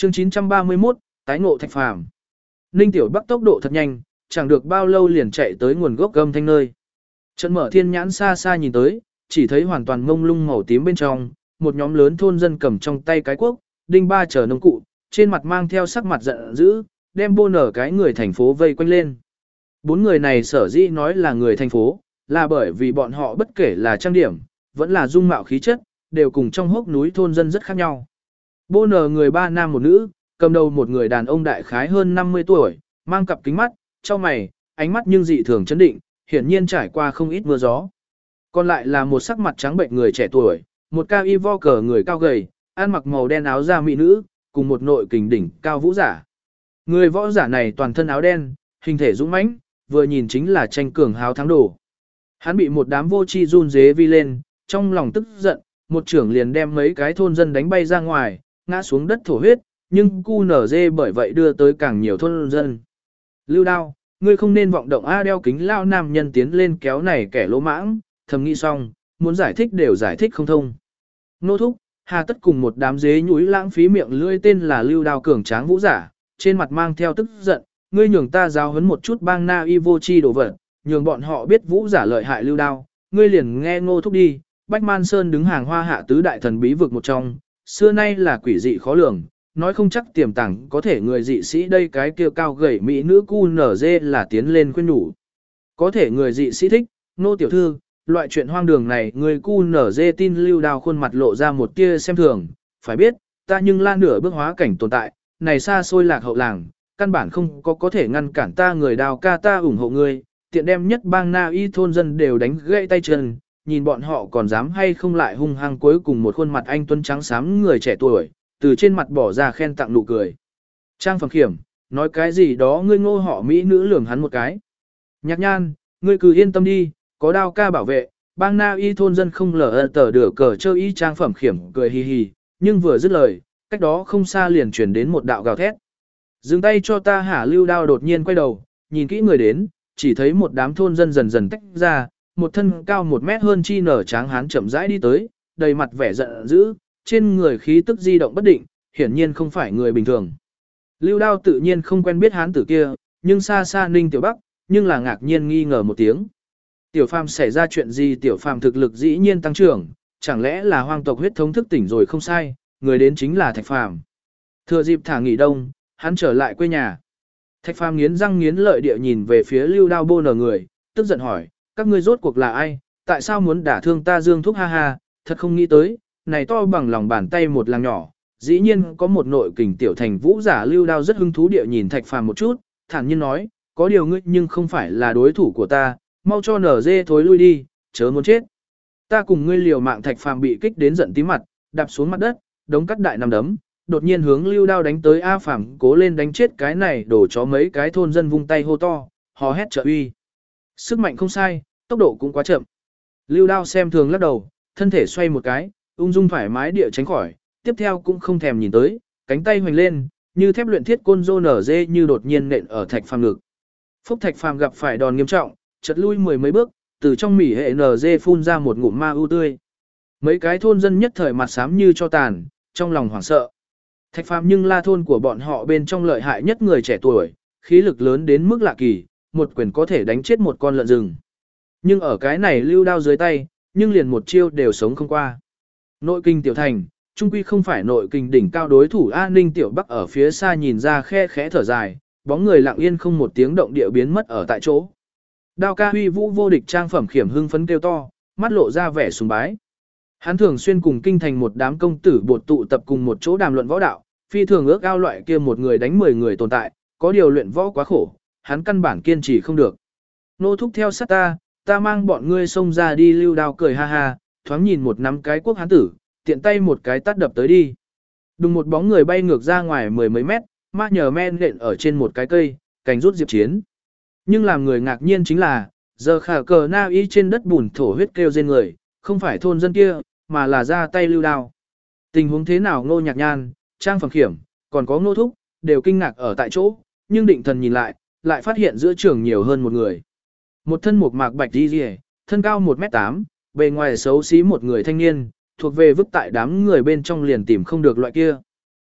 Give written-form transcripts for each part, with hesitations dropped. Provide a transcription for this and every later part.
Chương 931, tái ngộ Thạch Phàm. Ninh Tiểu Bắc tốc độ thật nhanh, chẳng được bao lâu liền chạy tới nguồn gốc âm thanh nơi. Trận mở thiên nhãn xa xa nhìn tới, chỉ thấy hoàn toàn mông lung màu tím bên trong, một nhóm lớn thôn dân cầm trong tay cái cuốc, đinh ba chờ nông cụ, trên mặt mang theo sắc mặt giận dữ, đem bô nở cái người thành phố vây quanh lên. Bốn người này sở dĩ nói là người thành phố, là bởi vì bọn họ bất kể là trang điểm, vẫn là dung mạo khí chất, đều cùng trong hốc núi thôn dân rất khác nhau. Bô nở người ba nam một nữ, cầm đầu một người đàn ông đại khái hơn 50 tuổi, mang cặp kính mắt, trong mày, ánh mắt nhưng dị thường chấn định, hiển nhiên trải qua không ít mưa gió. Còn lại là một sắc mặt trắng bệnh người trẻ tuổi, một cao y vo cờ người cao gầy, ăn mặc màu đen áo da mỹ nữ, cùng một nội kình đỉnh cao vũ giả. Người võ giả này toàn thân áo đen, hình thể dũng mãnh, vừa nhìn chính là tranh cường háo thắng đồ. Hắn bị một đám vô tri run dế vi lên, trong lòng tức giận, một trưởng liền đem mấy cái thôn dân đánh bay ra ngoài, ngã xuống đất thổ huyết, nhưng cu nở dê bởi vậy đưa tới càng nhiều thôn dân. Lưu Đao, ngươi không nên vọng động a đeo kính lao nam nhân tiến lên kéo này kẻ lỗ mãng, thầm nghĩ xong, muốn giải thích đều giải thích không thông. Nô thúc, hà tất cùng một đám dế nhúi lãng phí miệng lưỡi tên là Lưu Đao cường tráng vũ giả, trên mặt mang theo tức giận, ngươi nhường ta giáo huấn một chút bang na y vô chi đồ vật, nhường bọn họ biết vũ giả lợi hại Lưu Đao, ngươi liền nghe Ngô thúc đi. Bách Man Sơn đứng hàng hoa hạ tứ đại thần bí vực một trong, xưa nay là quỷ dị khó lường, nói không chắc tiềm tàng có thể người dị sĩ đây cái kia cao gầy mỹ nữ cu nở dê là tiến lên khuyên nhủ. Có thể người dị sĩ thích, Nô tiểu thư, loại chuyện hoang đường này người cu nở dê tin Lưu Đao khuôn mặt lộ ra một tia xem thường, phải biết, ta nhưng la nửa bước hóa cảnh tồn tại, này xa xôi lạc hậu làng, căn bản không có thể ngăn cản ta người Đao ca ta ủng hộ ngươi, tiện đem nhất bang na y thôn dân đều đánh gãy tay chân, nhìn bọn họ còn dám hay không lại hung hăng cuối cùng một khuôn mặt anh tuấn trắng xám người trẻ tuổi, từ trên mặt bỏ ra khen tặng nụ cười. Trang Phẩm Khiểm, nói cái gì đó ngươi Ngô họ mỹ nữ lường hắn một cái. Nhạc Nhan, ngươi cứ yên tâm đi, có Đao ca bảo vệ, bang na y thôn dân không lở tờ đửa cờ chơi y. Trang Phẩm Khiểm cười hì hì, nhưng vừa dứt lời, cách đó không xa liền chuyển đến một đạo gào thét. Dừng tay cho ta hả. Lưu Đao đột nhiên quay đầu, nhìn kỹ người đến, chỉ thấy một đám thôn dân dần dần tách ra, một thân cao 1 mét hơn chi nở tráng hán chậm rãi đi tới, đầy mặt vẻ giận dữ, trên người khí tức di động bất định, hiển nhiên không phải người bình thường. Lưu Đao tự nhiên không quen biết hán tử kia, nhưng xa xa Ninh Tiểu Bắc, nhưng là ngạc nhiên nghi ngờ một tiếng. Tiểu Phàm xảy ra chuyện gì? Tiểu Phàm thực lực dĩ nhiên tăng trưởng, chẳng lẽ là hoang tộc huyết thống thức tỉnh rồi không sai, người đến chính là Thạch Phàm. Thừa dịp thả nghỉ đông, hắn trở lại quê nhà. Thạch Phàm nghiến răng nghiến lợi địa nhìn về phía Lưu Đao bô nở người, tức giận hỏi, các ngươi rốt cuộc là ai, tại sao muốn đả thương ta Dương Thúc ha ha, thật không nghĩ tới, này to bằng lòng bàn tay một làng nhỏ, dĩ nhiên có một nội kình tiểu thành vũ giả. Lưu Đao rất hứng thú địa nhìn Thạch Phàm một chút, thản nhiên nói, có điều ngươi nhưng không phải là đối thủ của ta, mau cho nở dê thối lui đi, chớ muốn chết. Ta cùng ngươi liều mạng. Thạch Phàm bị kích đến giận tí mặt, đạp xuống mặt đất, đống cắt đại nằm đấm, đột nhiên hướng Lưu Đao đánh tới. A Phàm cố lên đánh chết cái này đổ chó. Mấy cái thôn dân vung tay hô to, hò hét trợ uy. Sức mạnh không sai, tốc độ cũng quá chậm. Lưu Đao xem thường lắc đầu, thân thể xoay một cái, ung dung thoải mái địa tránh khỏi, tiếp theo cũng không thèm nhìn tới, cánh tay hoành lên, như thép luyện thiết côn rô nở dê như đột nhiên nện ở Thạch Phàm ngực. Phúc. Thạch Phàm gặp phải đòn nghiêm trọng, chật lui 10 mấy bước, từ trong mỉ hệ nở dê phun ra một ngụm ma ưu tươi. Mấy cái thôn dân nhất thời mặt xám như cho tàn, trong lòng hoảng sợ. Thạch Phàm nhưng là thôn của bọn họ bên trong lợi hại nhất người trẻ tuổi, khí lực lớn đến mức lạ kỳ, một quyền có thể đánh chết một con lợn rừng. Nhưng ở cái này Lưu Đao dưới tay, nhưng liền một chiêu đều sống không qua. Nội kinh tiểu thành, trung quy không phải nội kinh đỉnh cao đối thủ. An Ninh Tiểu Bắc ở phía xa nhìn ra khe khẽ thở dài, bóng người lặng yên không một tiếng động địa biến mất ở tại chỗ. Đao ca huy vũ vô địch. Trang Phẩm Khiểm hưng phấn kêu to, mắt lộ ra vẻ sùng bái. Hắn thường xuyên cùng kinh thành một đám công tử bột tụ tập cùng một chỗ đàm luận võ đạo, phi thường ước ao loại kia một người đánh 10 người tồn tại, có điều luyện võ quá khổ, hắn căn bản kiên trì không được. Nô thúc theo sát ta mang bọn ngươi xông ra đi. Lưu Đao cười ha ha, thoáng nhìn một nắm cái quốc hán tử, tiện tay một cái tát đập tới đi. Đùng một bóng người bay ngược ra ngoài 10 mấy mét, ma nhờ men nện ở trên một cái cây, cành rút diệp chiến. Nhưng làm người ngạc nhiên chính là, giờ khả cờ na y trên đất bùn thổ huyết kêu rên người, không phải thôn dân kia, mà là ra tay Lưu Đao. Tình huống thế nào? Ngô Nhạc Nhan, Trang Phẩm Khiểm, còn có Ngô Thúc, đều kinh ngạc ở tại chỗ, nhưng định thần nhìn lại phát hiện giữa trường nhiều hơn một người. Một thân một mạc bạch đi rìa, thân cao 1m8, bề ngoài xấu xí một người thanh niên, thuộc về vứt tại đám người bên trong liền tìm không được loại kia.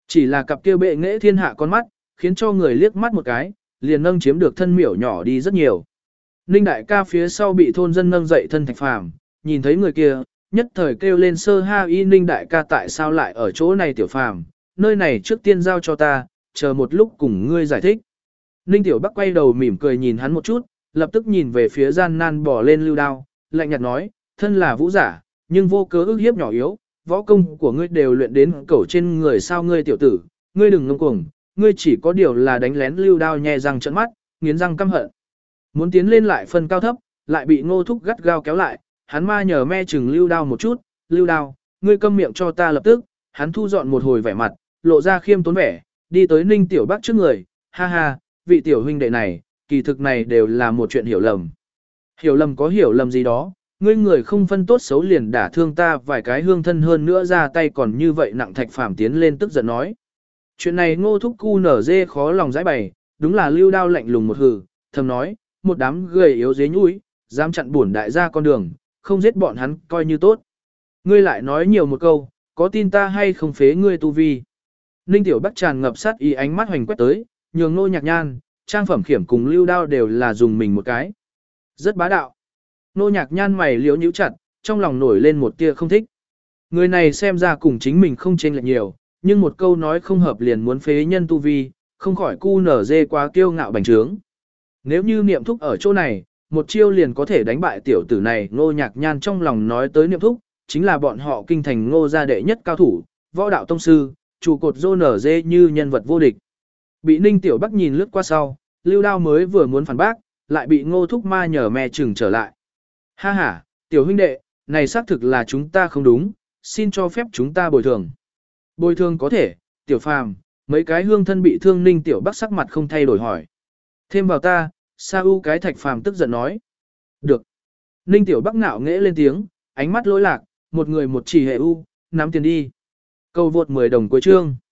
Chỉ là cặp kia bệ nghệ thiên hạ con mắt, khiến cho người liếc mắt một cái, liền nâng chiếm được thân miểu nhỏ đi rất nhiều. Ninh đại ca phía sau bị thôn dân nâng dậy thân Thạch Phàm, nhìn thấy người kia, nhất thời kêu lên sơ ha y Ninh đại ca tại sao lại ở chỗ này tiểu Phàm, nơi này trước tiên giao cho ta, chờ một lúc cùng ngươi giải thích. Ninh tiểu Bắc quay đầu mỉm cười nhìn hắn một chút, lập tức nhìn về phía gian nan bỏ lên lưu đao, lạnh nhạt nói, thân là vũ giả, nhưng vô cớ ức hiếp nhỏ yếu, võ công của ngươi đều luyện đến cẩu trên người sao ngươi tiểu tử, ngươi đừng ngông cuồng, ngươi chỉ có điều là đánh lén lưu đao nhè răng trợn mắt, nghiến răng căm hận. Muốn tiến lên lại phân cao thấp, lại bị Ngô Thúc gắt gao kéo lại, hắn ma nhờ me chừng lưu đao một chút, lưu đao, ngươi câm miệng cho ta lập tức, hắn thu dọn một hồi vẻ mặt, lộ ra khiêm tốn vẻ, đi tới Ninh Tiểu Bắc trước người, ha ha, vị tiểu huynh đệ này, kỳ thực này đều là một chuyện hiểu lầm. Hiểu lầm có hiểu lầm gì đó, ngươi người không phân tốt xấu liền đả thương ta vài cái hương thân hơn nữa ra tay còn như vậy nặng. Thạch Phàm tiến lên tức giận nói. Chuyện này Ngô Thúc cu nở dê khó lòng giải bày, đúng là lưu đao lạnh lùng một hừ, thầm nói, một đám gầy yếu dế nhũi, dám chặn bổn đại gia con đường, không giết bọn hắn coi như tốt. Ngươi lại nói nhiều một câu, có tin ta hay không phế ngươi tu vi. Ninh Tiểu Bắc tràn ngập sát ý ánh mắt hoành quét tới, nhường Nô Nhạc Nhan, trang phẩm khiểm cùng lưu đao đều là dùng mình một cái. Rất bá đạo. Nô Nhạc Nhan mày liễu nhíu chặt, trong lòng nổi lên một tia không thích. Người này xem ra cùng chính mình không chênh lệch nhiều, nhưng một câu nói không hợp liền muốn phế nhân tu vi, không khỏi cu nở dê quá kiêu ngạo bành trướng. Nếu như Niệm Thúc ở chỗ này, một chiêu liền có thể đánh bại tiểu tử này. Nô Nhạc Nhan trong lòng nói tới Niệm Thúc, chính là bọn họ kinh thành Ngô gia đệ nhất cao thủ, võ đạo tông sư, trụ cột rô nở dê như nhân vật vô địch. Bị Ninh Tiểu Bắc nhìn lướt qua sau, lưu đao mới vừa muốn phản bác, lại bị Ngô Thúc ma nhờ me chừng trở lại. Ha ha, tiểu huynh đệ, này xác thực là chúng ta không đúng, xin cho phép chúng ta bồi thường. Bồi thường có thể, tiểu Phàm, mấy cái hương thân bị thương. Ninh Tiểu Bắc sắc mặt không thay đổi hỏi. Thêm vào ta, sa u cái Thạch Phàm tức giận nói. Được. Ninh Tiểu Bắc ngạo nghễ lên tiếng, ánh mắt lỗi lạc, một người một chỉ hệ u, nắm tiền đi. Câu vượt 10 đồng cuối chương.